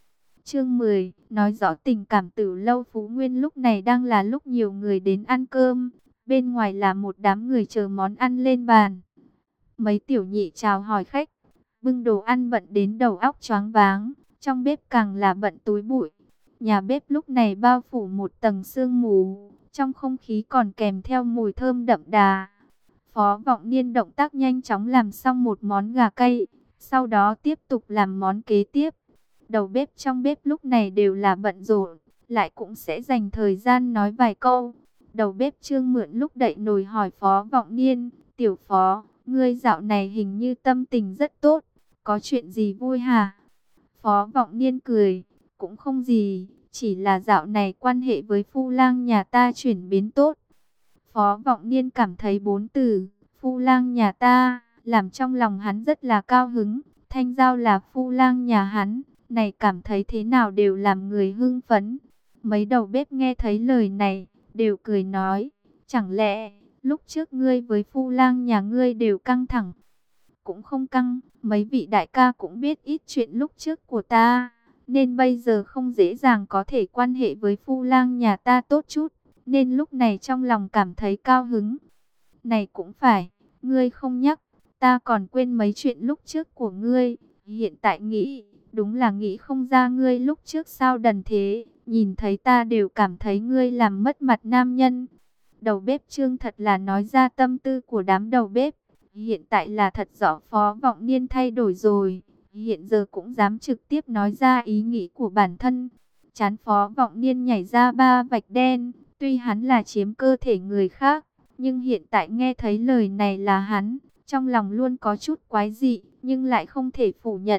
Chương mười, nói rõ tình cảm Tử Lâu Phú Nguyên. Lúc này đang là lúc nhiều người đến ăn cơm. Bên ngoài là một đám người chờ món ăn lên bàn. Mấy tiểu nhị chào hỏi khách, bưng đồ ăn bận đến đầu óc choáng váng. Trong bếp càng là bận túi bụi. Nhà bếp lúc này bao phủ một tầng sương mù. Trong không khí còn kèm theo mùi thơm đậm đà. Phó Vọng Niên động tác nhanh chóng làm xong một món gà cay. Sau đó tiếp tục làm món kế tiếp. Đầu bếp trong bếp lúc này đều là bận rộn, lại cũng sẽ dành thời gian nói vài câu. Đầu bếp Trương Mượn lúc đậy nồi hỏi Phó Vọng Niên, tiểu Phó, ngươi dạo này hình như tâm tình rất tốt, có chuyện gì vui hả? Phó Vọng Niên cười, cũng không gì, chỉ là dạo này quan hệ với Phu Lang nhà ta chuyển biến tốt. Phó Vọng Niên cảm thấy bốn từ, Phu Lang nhà ta, làm trong lòng hắn rất là cao hứng. Thanh Giao là Phu Lang nhà hắn, này cảm thấy thế nào đều làm người hưng phấn. Mấy đầu bếp nghe thấy lời này, đều cười nói, chẳng lẽ lúc trước ngươi với Phu Lang nhà ngươi đều căng thẳng? Cũng không căng, mấy vị đại ca cũng biết ít chuyện lúc trước của ta, nên bây giờ không dễ dàng có thể quan hệ với Phu Lang nhà ta tốt chút, nên lúc này trong lòng cảm thấy cao hứng. Này cũng phải, ngươi không nhắc, ta còn quên mấy chuyện lúc trước của ngươi, hiện tại nghĩ, đúng là nghĩ không ra ngươi lúc trước sao đần thế, nhìn thấy ta đều cảm thấy ngươi làm mất mặt nam nhân. Đầu bếp Trương thật là nói ra tâm tư của đám đầu bếp, hiện tại là thật rõ Phó Vọng Niên thay đổi rồi, hiện giờ cũng dám trực tiếp nói ra ý nghĩ của bản thân. Trán Phó Vọng Niên nhảy ra ba vạch đen, tuy hắn là chiếm cơ thể người khác, nhưng hiện tại nghe thấy lời này là hắn, trong lòng luôn có chút quái dị, nhưng lại không thể phủ nhận.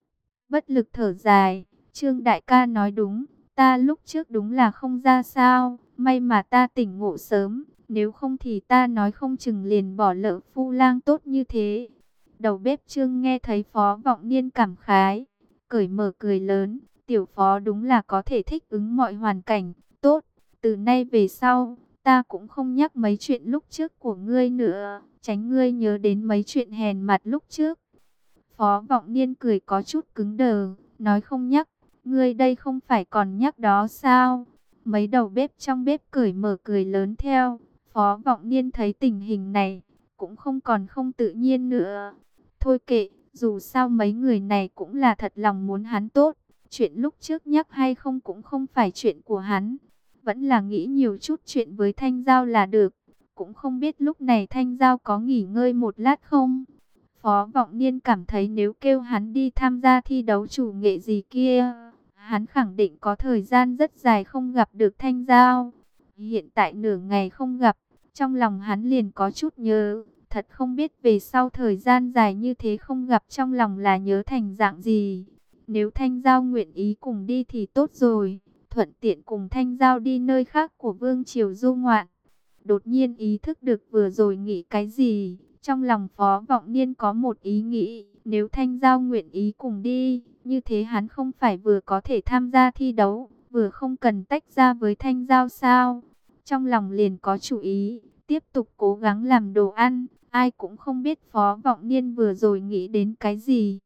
Bất lực thở dài, Trương đại ca nói đúng, ta lúc trước đúng là không ra sao, may mà ta tỉnh ngộ sớm, nếu không thì ta nói không chừng liền bỏ lỡ Phu Lang tốt như thế. Đầu bếp Trương nghe thấy Phó Vọng Niên cảm khái, cởi mở cười lớn, tiểu Phó đúng là có thể thích ứng mọi hoàn cảnh, tốt, từ nay về sau, ta cũng không nhắc mấy chuyện lúc trước của ngươi nữa, tránh ngươi nhớ đến mấy chuyện hèn mặt lúc trước. Phó Vọng Niên cười có chút cứng đờ, nói không nhắc, ngươi đây không phải còn nhắc đó sao? Mấy đầu bếp trong bếp cười mở cười lớn theo. Phó Vọng Niên thấy tình hình này, cũng không còn không tự nhiên nữa. Thôi kệ, dù sao mấy người này cũng là thật lòng muốn hắn tốt. Chuyện lúc trước nhắc hay không cũng không phải chuyện của hắn. Vẫn là nghĩ nhiều chút chuyện với Thanh Giao là được. Cũng không biết lúc này Thanh Giao có nghỉ ngơi một lát không? Phó Vọng Niên cảm thấy nếu kêu hắn đi tham gia thi đấu chủ nghệ gì kia, hắn khẳng định có thời gian rất dài không gặp được Thanh Giao. Hiện tại nửa ngày không gặp, trong lòng hắn liền có chút nhớ. Thật không biết về sau thời gian dài như thế không gặp trong lòng là nhớ thành dạng gì. Nếu Thanh Giao nguyện ý cùng đi thì tốt rồi, thuận tiện cùng Thanh Giao đi nơi khác của Vương Triều du ngoạn. Đột nhiên ý thức được vừa rồi nghĩ cái gì. Trong lòng Phó Vọng Niên có một ý nghĩ, nếu Thanh Giao nguyện ý cùng đi, như thế hắn không phải vừa có thể tham gia thi đấu, vừa không cần tách ra với Thanh Giao sao? Trong lòng liền có chủ ý, tiếp tục cố gắng làm đồ ăn, ai cũng không biết Phó Vọng Niên vừa rồi nghĩ đến cái gì.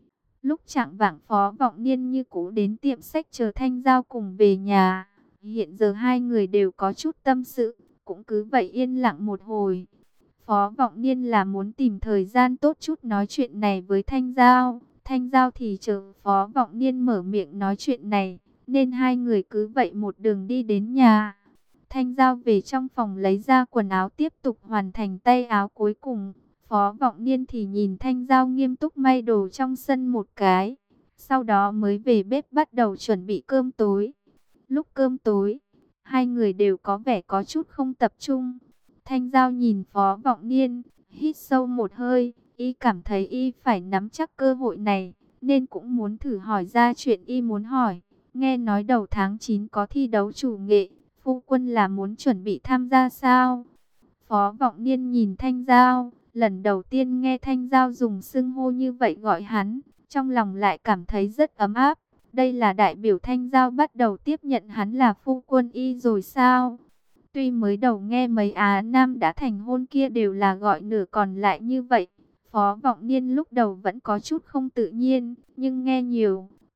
Lúc chạng vạng Phó Vọng Niên như cũ đến tiệm sách chờ Thanh Giao cùng về nhà, hiện giờ hai người đều có chút tâm sự, cũng cứ vậy yên lặng một hồi. Phó Vọng Niên là muốn tìm thời gian tốt chút nói chuyện này với Thanh Giao. Thanh Giao thì chờ Phó Vọng Niên mở miệng nói chuyện này, nên hai người cứ vậy một đường đi đến nhà. Thanh Giao về trong phòng lấy ra quần áo tiếp tục hoàn thành tay áo cuối cùng. Phó Vọng Niên thì nhìn Thanh Giao nghiêm túc may đồ trong sân một cái. Sau đó mới về bếp bắt đầu chuẩn bị cơm tối. Lúc cơm tối, hai người đều có vẻ có chút không tập trung. Thanh Giao nhìn Phó Vọng Niên, hít sâu một hơi, y cảm thấy y phải nắm chắc cơ hội này, nên cũng muốn thử hỏi ra chuyện y muốn hỏi. Nghe nói đầu tháng chín có thi đấu chủ nghệ, phu quân là muốn chuẩn bị tham gia sao? Phó Vọng Niên nhìn Thanh Giao, lần đầu tiên nghe Thanh Giao dùng xưng hô như vậy gọi hắn, trong lòng lại cảm thấy rất ấm áp. Đây là đại biểu Thanh Giao bắt đầu tiếp nhận hắn là phu quân y rồi sao? Tuy mới đầu nghe mấy Á Nam đã thành hôn kia đều là gọi nửa còn lại như vậy, Phó Vọng Niên lúc đầu vẫn có chút không tự nhiên, nhưng nghe nhiều,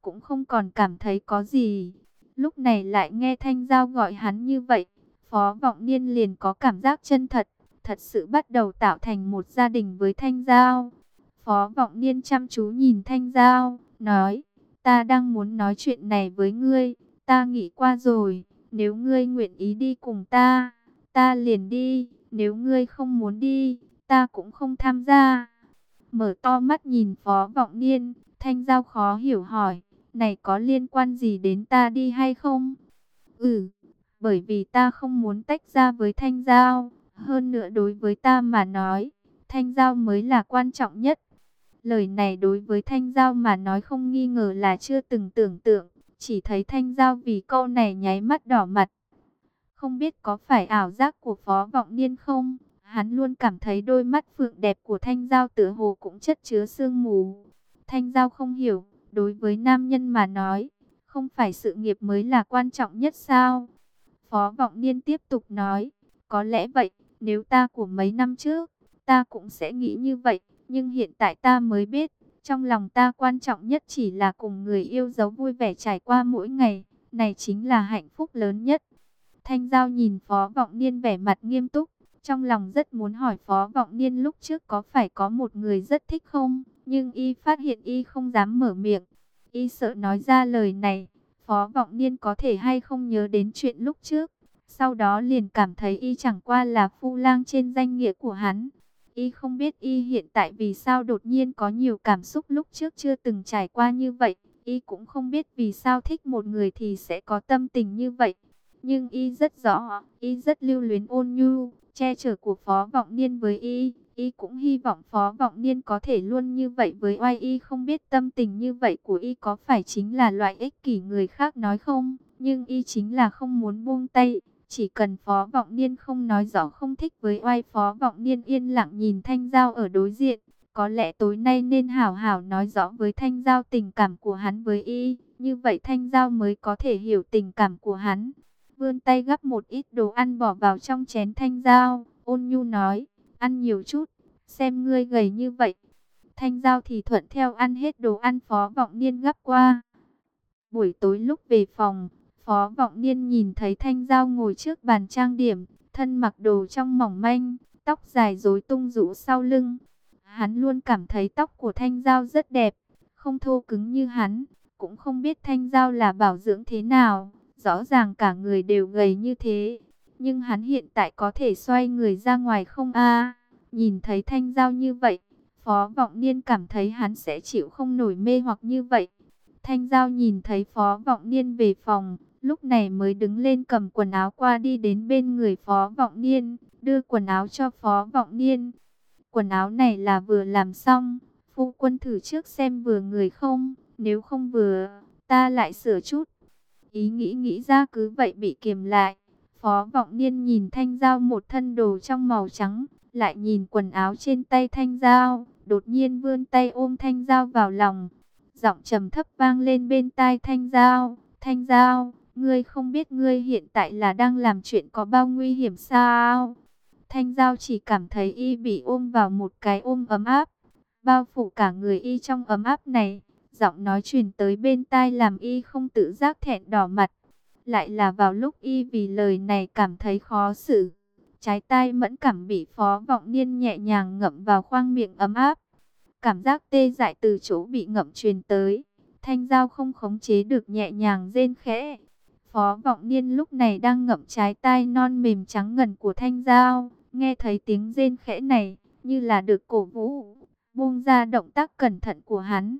cũng không còn cảm thấy có gì. Lúc này lại nghe Thanh Giao gọi hắn như vậy, Phó Vọng Niên liền có cảm giác chân thật, thật sự bắt đầu tạo thành một gia đình với Thanh Giao. Phó Vọng Niên chăm chú nhìn Thanh Giao, nói, ta đang muốn nói chuyện này với ngươi, ta nghĩ qua rồi, nếu ngươi nguyện ý đi cùng ta, ta liền đi, nếu ngươi không muốn đi, ta cũng không tham gia. Mở to mắt nhìn Phó Vọng Niên, Thanh Giao khó hiểu hỏi, này có liên quan gì đến ta đi hay không? Ừ, bởi vì ta không muốn tách ra với Thanh Giao, hơn nữa đối với ta mà nói, Thanh Giao mới là quan trọng nhất. Lời này đối với Thanh Giao mà nói không nghi ngờ là chưa từng tưởng tượng, chỉ thấy Thanh Giao vì câu này nháy mắt đỏ mặt. Không biết có phải ảo giác của Phó Vọng Niên không? Hắn luôn cảm thấy đôi mắt phượng đẹp của Thanh Giao tựa hồ cũng chất chứa sương mù. Thanh Giao không hiểu, đối với nam nhân mà nói, không phải sự nghiệp mới là quan trọng nhất sao? Phó Vọng Niên tiếp tục nói, có lẽ vậy, nếu ta của mấy năm trước, ta cũng sẽ nghĩ như vậy, nhưng hiện tại ta mới biết, trong lòng ta quan trọng nhất chỉ là cùng người yêu dấu vui vẻ trải qua mỗi ngày, này chính là hạnh phúc lớn nhất. Thanh Giao nhìn Phó Vọng Niên vẻ mặt nghiêm túc, trong lòng rất muốn hỏi Phó Vọng Niên lúc trước có phải có một người rất thích không, nhưng y phát hiện y không dám mở miệng, y sợ nói ra lời này, Phó Vọng Niên có thể hay không nhớ đến chuyện lúc trước, sau đó liền cảm thấy y chẳng qua là phu lang trên danh nghĩa của hắn. Y không biết y hiện tại vì sao đột nhiên có nhiều cảm xúc lúc trước chưa từng trải qua như vậy, y cũng không biết vì sao thích một người thì sẽ có tâm tình như vậy. Nhưng y rất rõ, y rất lưu luyến ôn nhu, che chở của Phó Vọng Niên với y. Y cũng hy vọng Phó Vọng Niên có thể luôn như vậy với oai. Y không biết tâm tình như vậy của y có phải chính là loại ích kỷ người khác nói không, nhưng y chính là không muốn buông tay. Chỉ cần Phó Vọng Niên không nói rõ không thích với oai. Phó Vọng Niên yên lặng nhìn Thanh Giao ở đối diện. Có lẽ tối nay nên hảo hảo nói rõ với Thanh Giao tình cảm của hắn với y, như vậy Thanh Giao mới có thể hiểu tình cảm của hắn. Vươn tay gắp một ít đồ ăn bỏ vào trong chén Thanh Giao, ôn nhu nói, ăn nhiều chút, xem ngươi gầy như vậy. Thanh Giao thì thuận theo ăn hết đồ ăn Phó Vọng Niên gắp qua. Buổi tối lúc về phòng, Phó Vọng Niên nhìn thấy Thanh Giao ngồi trước bàn trang điểm, thân mặc đồ trong mỏng manh, tóc dài rối tung rũ sau lưng. Hắn luôn cảm thấy tóc của Thanh Giao rất đẹp, không thô cứng như hắn, cũng không biết Thanh Giao là bảo dưỡng thế nào. Rõ ràng cả người đều gầy như thế, nhưng hắn hiện tại có thể xoay người ra ngoài không a? Nhìn thấy Thanh Giao như vậy, Phó Vọng Niên cảm thấy hắn sẽ chịu không nổi mê hoặc như vậy. Thanh Giao nhìn thấy Phó Vọng Niên về phòng, lúc này mới đứng lên cầm quần áo qua đi đến bên người Phó Vọng Niên, đưa quần áo cho Phó Vọng Niên. Quần áo này là vừa làm xong, phu quân thử trước xem vừa người không, nếu không vừa, ta lại sửa chút. Ý nghĩ nghĩ ra cứ vậy bị kiềm lại. Phó Vọng Niên nhìn Thanh Giao một thân đồ trong màu trắng, lại nhìn quần áo trên tay Thanh Giao, đột nhiên vươn tay ôm Thanh Giao vào lòng. Giọng trầm thấp vang lên bên tai Thanh Giao, Thanh Giao, ngươi không biết ngươi hiện tại là đang làm chuyện có bao nguy hiểm sao? Thanh Giao chỉ cảm thấy y bị ôm vào một cái ôm ấm áp, bao phủ cả người y trong ấm áp này. Giọng nói truyền tới bên tai làm y không tự giác thẹn đỏ mặt. Lại là vào lúc y vì lời này cảm thấy khó xử. Trái tai mẫn cảm bị Phó Vọng Niên nhẹ nhàng ngậm vào khoang miệng ấm áp. Cảm giác tê dại từ chỗ bị ngậm truyền tới. Thanh Giao không khống chế được nhẹ nhàng rên khẽ. Phó Vọng Niên lúc này đang ngậm trái tai non mềm trắng ngần của Thanh Giao. Nghe thấy tiếng rên khẽ này, như là được cổ vũ, buông ra động tác cẩn thận của hắn.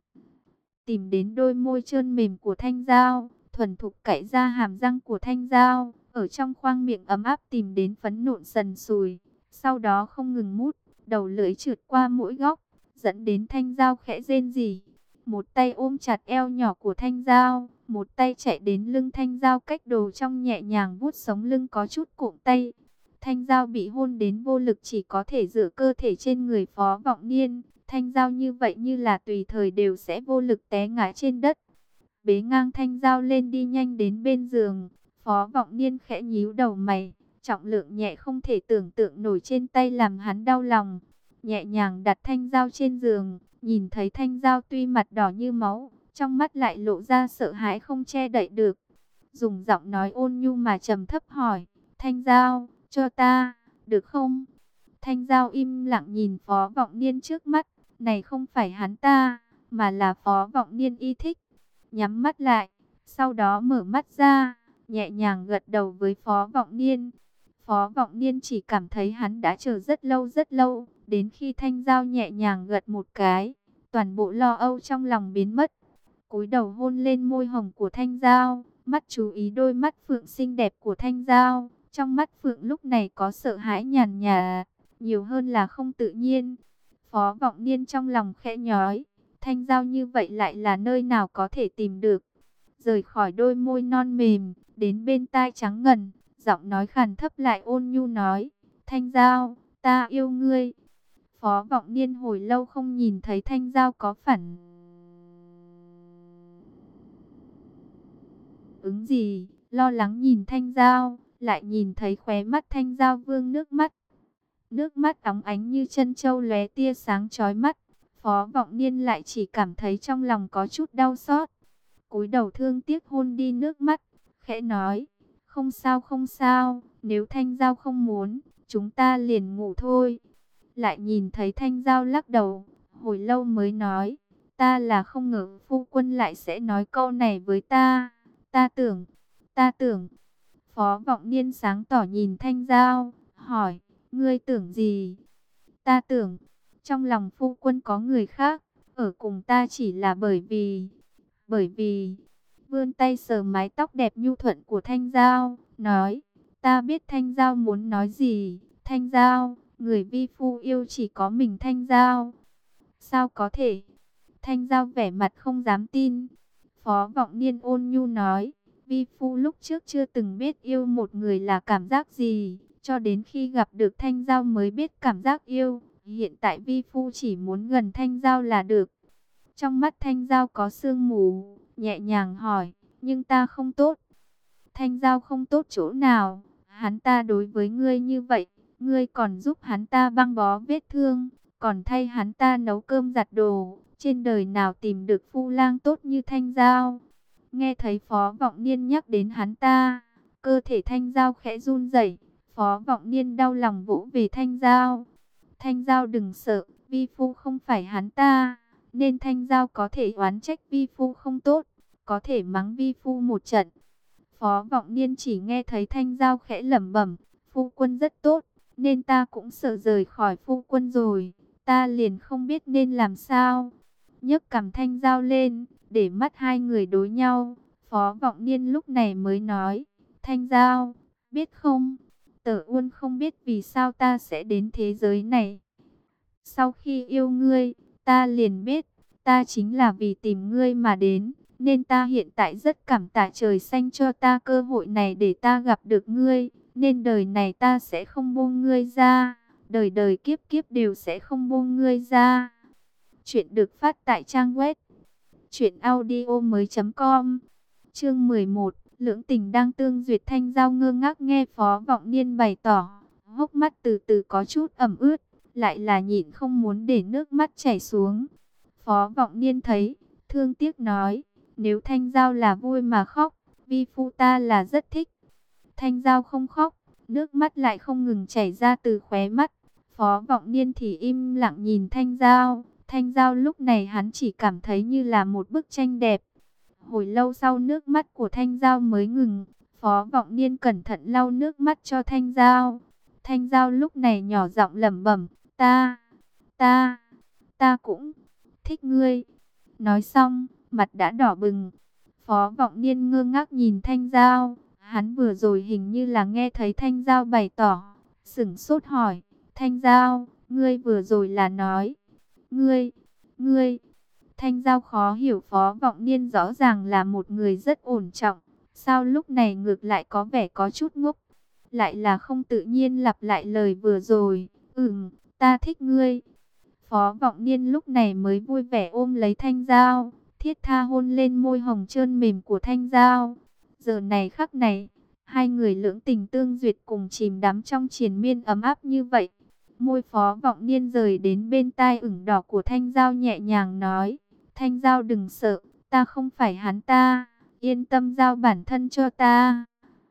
Tìm đến đôi môi trơn mềm của Thanh Giao, thuần thục cạy ra hàm răng của Thanh Giao, ở trong khoang miệng ấm áp tìm đến phấn nộn sần sùi, sau đó không ngừng mút, đầu lưỡi trượt qua mỗi góc, dẫn đến Thanh Giao khẽ rên rỉ. Một tay ôm chặt eo nhỏ của Thanh Giao, một tay chạy đến lưng Thanh Giao cách đồ trong nhẹ nhàng vuốt sống lưng có chút cụm tay. Thanh Giao bị hôn đến vô lực chỉ có thể dựa cơ thể trên người Phó Vọng Niên. Thanh Giao như vậy như là tùy thời đều sẽ vô lực té ngã trên đất. Bế ngang Thanh Giao lên đi nhanh đến bên giường. Phó Vọng Niên khẽ nhíu đầu mày. Trọng lượng nhẹ không thể tưởng tượng nổi trên tay làm hắn đau lòng. Nhẹ nhàng đặt Thanh Giao trên giường. Nhìn thấy Thanh Giao tuy mặt đỏ như máu, trong mắt lại lộ ra sợ hãi không che đậy được. Dùng giọng nói ôn nhu mà trầm thấp hỏi, Thanh Giao, cho ta, được không? Thanh Giao im lặng nhìn Phó Vọng Niên trước mắt, này không phải hắn ta, mà là Phó Vọng Niên y thích. Nhắm mắt lại, sau đó mở mắt ra, nhẹ nhàng gật đầu với Phó Vọng Niên. Phó Vọng Niên chỉ cảm thấy hắn đã chờ rất lâu rất lâu, đến khi Thanh Giao nhẹ nhàng gật một cái, toàn bộ lo âu trong lòng biến mất. Cúi đầu hôn lên môi hồng của Thanh Giao, mắt chú ý đôi mắt phượng xinh đẹp của Thanh Giao. Trong mắt phượng lúc này có sợ hãi nhàn nhạt, nhiều hơn là không tự nhiên. Phó Vọng Niên trong lòng khẽ nhói, Thanh Giao như vậy lại là nơi nào có thể tìm được. Rời khỏi đôi môi non mềm, đến bên tai trắng ngần, giọng nói khàn thấp lại ôn nhu nói, Thanh Giao, ta yêu ngươi. Phó Vọng Niên hồi lâu không nhìn thấy Thanh Giao có phản ứng gì, lo lắng nhìn Thanh Giao, lại nhìn thấy khóe mắt Thanh Giao vương nước mắt. Nước mắt óng ánh như chân châu lóe tia sáng chói mắt. Phó Vọng Niên lại chỉ cảm thấy trong lòng có chút đau xót. Cúi đầu thương tiếc hôn đi nước mắt, khẽ nói, không sao không sao, nếu Thanh Giao không muốn, chúng ta liền ngủ thôi. Lại nhìn thấy Thanh Giao lắc đầu, hồi lâu mới nói, ta là không ngờ phu quân lại sẽ nói câu này với ta. Ta tưởng, ta tưởng. Phó Vọng Niên sáng tỏ nhìn Thanh Giao, hỏi, ngươi tưởng gì? Ta tưởng, trong lòng phu quân có người khác, ở cùng ta chỉ là bởi vì, bởi vì, vươn tay sờ mái tóc đẹp nhu thuận của Thanh Giao, nói, ta biết Thanh Giao muốn nói gì. Thanh Giao, người vi phu yêu chỉ có mình Thanh Giao. Sao có thể? Thanh Giao vẻ mặt không dám tin. Phó Vọng Niên ôn nhu nói, vi phu lúc trước chưa từng biết yêu một người là cảm giác gì, cho đến khi gặp được Thanh Giao mới biết cảm giác yêu. Hiện tại vi phu chỉ muốn gần Thanh Giao là được. Trong mắt Thanh Giao có sương mù, nhẹ nhàng hỏi, nhưng ta không tốt. Thanh Giao không tốt chỗ nào? Hắn ta đối với ngươi như vậy, ngươi còn giúp hắn ta băng bó vết thương, còn thay hắn ta nấu cơm giặt đồ. Trên đời nào tìm được phu lang tốt như Thanh Giao? Nghe thấy Phó Vọng Niên nhắc đến hắn ta, cơ thể Thanh Giao khẽ run rẩy. Phó Vọng Niên đau lòng vỗ về Thanh Giao. Thanh Giao đừng sợ, vi phu không phải hắn ta, nên Thanh Giao có thể oán trách vi phu không tốt, có thể mắng vi phu một trận. Phó Vọng Niên chỉ nghe thấy Thanh Giao khẽ lẩm bẩm, phu quân rất tốt, nên ta cũng sợ rời khỏi phu quân rồi, ta liền không biết nên làm sao. Nhấc cằm Thanh Giao lên, để mắt hai người đối nhau. Phó Vọng Niên lúc này mới nói, Thanh Giao, biết không, Tở Uôn không biết vì sao ta sẽ đến thế giới này. Sau khi yêu ngươi, ta liền biết, ta chính là vì tìm ngươi mà đến, nên ta hiện tại rất cảm tạ trời xanh cho ta cơ hội này để ta gặp được ngươi, nên đời này ta sẽ không buông ngươi ra, đời đời kiếp kiếp đều sẽ không buông ngươi ra. Chuyện được phát tại trang web truyện audio mới chấm com. Chương mười một, lưỡng tình đang tương duyệt. Thanh Giao ngơ ngác nghe Phó Vọng Niên bày tỏ, hốc mắt từ từ có chút ẩm ướt, lại là nhịn không muốn để nước mắt chảy xuống. Phó Vọng Niên thấy, thương tiếc nói, nếu Thanh Giao là vui mà khóc, vi phu ta là rất thích. Thanh Giao không khóc, nước mắt lại không ngừng chảy ra từ khóe mắt. Phó Vọng Niên thì im lặng nhìn Thanh Giao. Thanh Giao lúc này hắn chỉ cảm thấy như là một bức tranh đẹp. Hồi lâu sau nước mắt của Thanh Giao mới ngừng. Phó Vọng Niên cẩn thận lau nước mắt cho Thanh Giao. Thanh Giao lúc này nhỏ giọng lẩm bẩm, ta, ta, ta cũng thích ngươi. Nói xong, mặt đã đỏ bừng. Phó Vọng Niên ngơ ngác nhìn Thanh Giao. Hắn vừa rồi hình như là nghe thấy Thanh Giao bày tỏ, sửng sốt hỏi, Thanh Giao, ngươi vừa rồi là nói, ngươi, ngươi. Thanh Giao khó hiểu Phó Vọng Niên rõ ràng là một người rất ổn trọng, sao lúc này ngược lại có vẻ có chút ngốc, lại là không tự nhiên lặp lại lời vừa rồi, ừm, ta thích ngươi. Phó Vọng Niên lúc này mới vui vẻ ôm lấy Thanh Giao, thiết tha hôn lên môi hồng trơn mềm của Thanh Giao. Giờ này khắc này, hai người lưỡng tình tương duyệt cùng chìm đắm trong triền miên ấm áp như vậy. Môi Phó Vọng Niên rời đến bên tai ửng đỏ của Thanh Giao nhẹ nhàng nói, Thanh Giao đừng sợ, ta không phải hắn ta, yên tâm giao bản thân cho ta.